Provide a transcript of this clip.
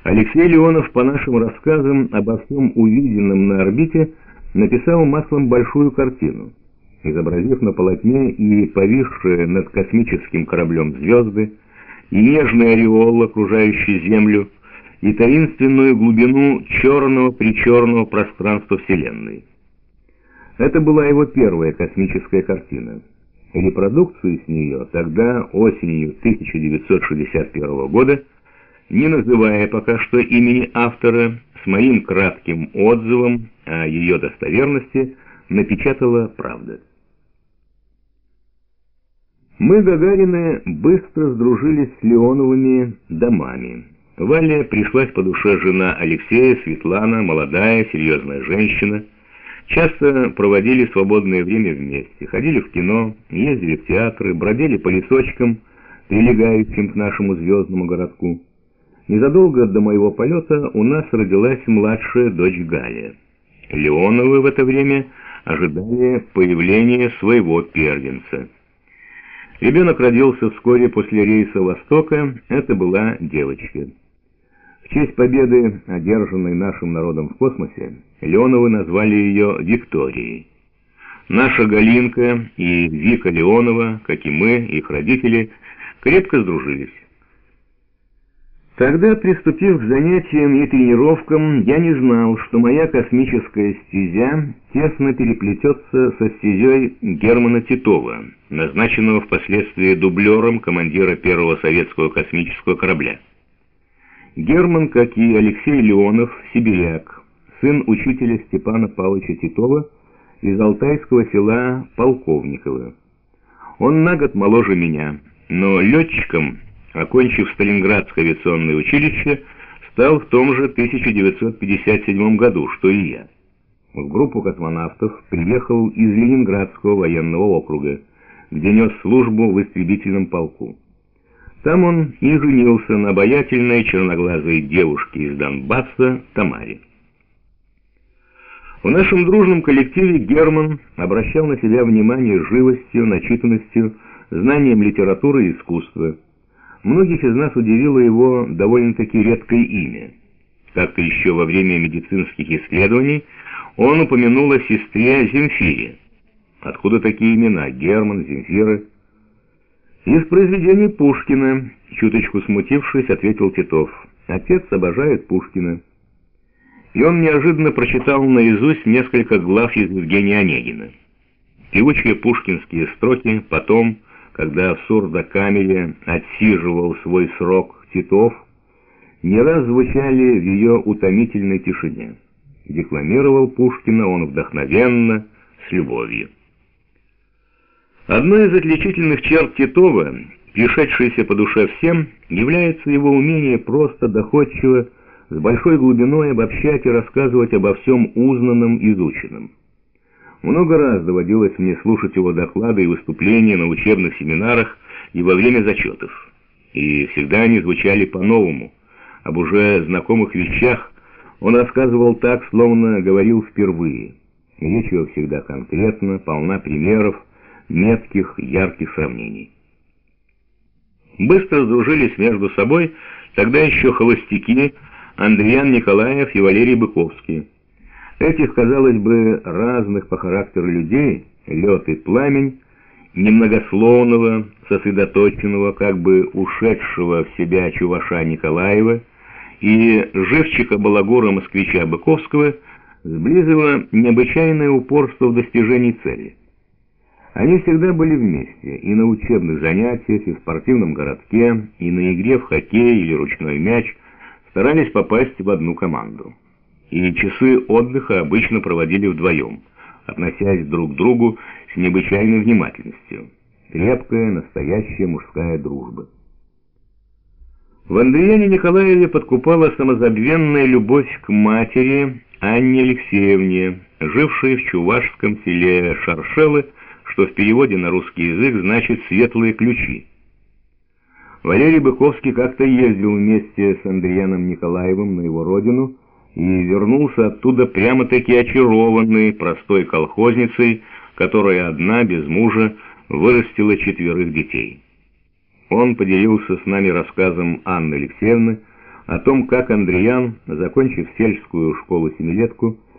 Алексей Леонов, по нашим рассказам обо всем увиденном на орбите, написал маслом большую картину, изобразив на полотне и повисшие над космическим кораблем звезды, и нежный ореол, окружающий Землю, и таинственную глубину черного-причерного пространства Вселенной. Это была его первая космическая картина. Репродукцию с нее тогда, осенью 1961 года, не называя пока что имени автора, с моим кратким отзывом о ее достоверности напечатала «Правда». Мы, Гагарины, быстро сдружились с Леоновыми домами. Вале пришлась по душе жена Алексея, Светлана, молодая, серьезная женщина. Часто проводили свободное время вместе, ходили в кино, ездили в театры, бродили по лесочкам, прилегающим к нашему звездному городку. Незадолго до моего полета у нас родилась младшая дочь Галя. Леоновы в это время ожидали появления своего первенца. Ребенок родился вскоре после рейса «Востока», это была девочка. В честь победы, одержанной нашим народом в космосе, Леоновы назвали ее Викторией. Наша Галинка и Вика Леонова, как и мы, их родители, крепко сдружились. Тогда, приступив к занятиям и тренировкам, я не знал, что моя космическая стезя тесно переплетется со стезей Германа Титова, назначенного впоследствии дублером командира первого советского космического корабля. Герман, как и Алексей Леонов, сибиряк, сын учителя Степана Павловича Титова из алтайского села Полковниково. Он на год моложе меня, но летчиком, окончив Сталинградское авиационное училище, стал в том же 1957 году, что и я. В группу космонавтов приехал из Ленинградского военного округа, где нес службу в истребительном полку. Там он и женился на обаятельной черноглазой девушке из Донбасса Тамаре. В нашем дружном коллективе Герман обращал на себя внимание живостью, начитанностью, знанием литературы и искусства. Многих из нас удивило его довольно-таки редкое имя. Как-то еще во время медицинских исследований он упомянул о сестре Земфире. Откуда такие имена? Герман, Земфира? Из произведений Пушкина, чуточку смутившись, ответил Титов. Отец обожает Пушкина. И он неожиданно прочитал наизусть несколько глав из Евгения Онегина. Певучие пушкинские строки потом, когда в сурдокамере отсиживал свой срок Титов, не раз звучали в ее утомительной тишине. Декламировал Пушкина он вдохновенно, с любовью. Одной из отличительных черт Титова, пришедшейся по душе всем, является его умение просто, доходчиво, с большой глубиной обобщать и рассказывать обо всем узнанном, изученном. Много раз доводилось мне слушать его доклады и выступления на учебных семинарах и во время зачетов. И всегда они звучали по-новому. Об уже знакомых вещах он рассказывал так, словно говорил впервые. Речь его всегда конкретна, полна примеров, метких, ярких сравнений. Быстро сдружились между собой тогда еще холостяки Андриан Николаев и Валерий Быковский. Этих, казалось бы, разных по характеру людей, лед и пламень, немногословного, сосредоточенного, как бы ушедшего в себя чуваша Николаева и живчика балагура москвича Быковского, сблизило необычайное упорство в достижении цели. Они всегда были вместе, и на учебных занятиях, и в спортивном городке, и на игре в хоккей или ручной мяч старались попасть в одну команду. И часы отдыха обычно проводили вдвоем, относясь друг к другу с необычайной внимательностью. Крепкая, настоящая мужская дружба. В Андриане Николаеве подкупала самозабвенная любовь к матери Анне Алексеевне, жившей в чувашском селе Шаршелы, что в переводе на русский язык значит «светлые ключи». Валерий Быковский как-то ездил вместе с Андрианом Николаевым на его родину и вернулся оттуда прямо-таки очарованный простой колхозницей, которая одна, без мужа, вырастила 4 детей. Он поделился с нами рассказом Анны Алексеевны о том, как Андриан, закончив сельскую школу-семилетку,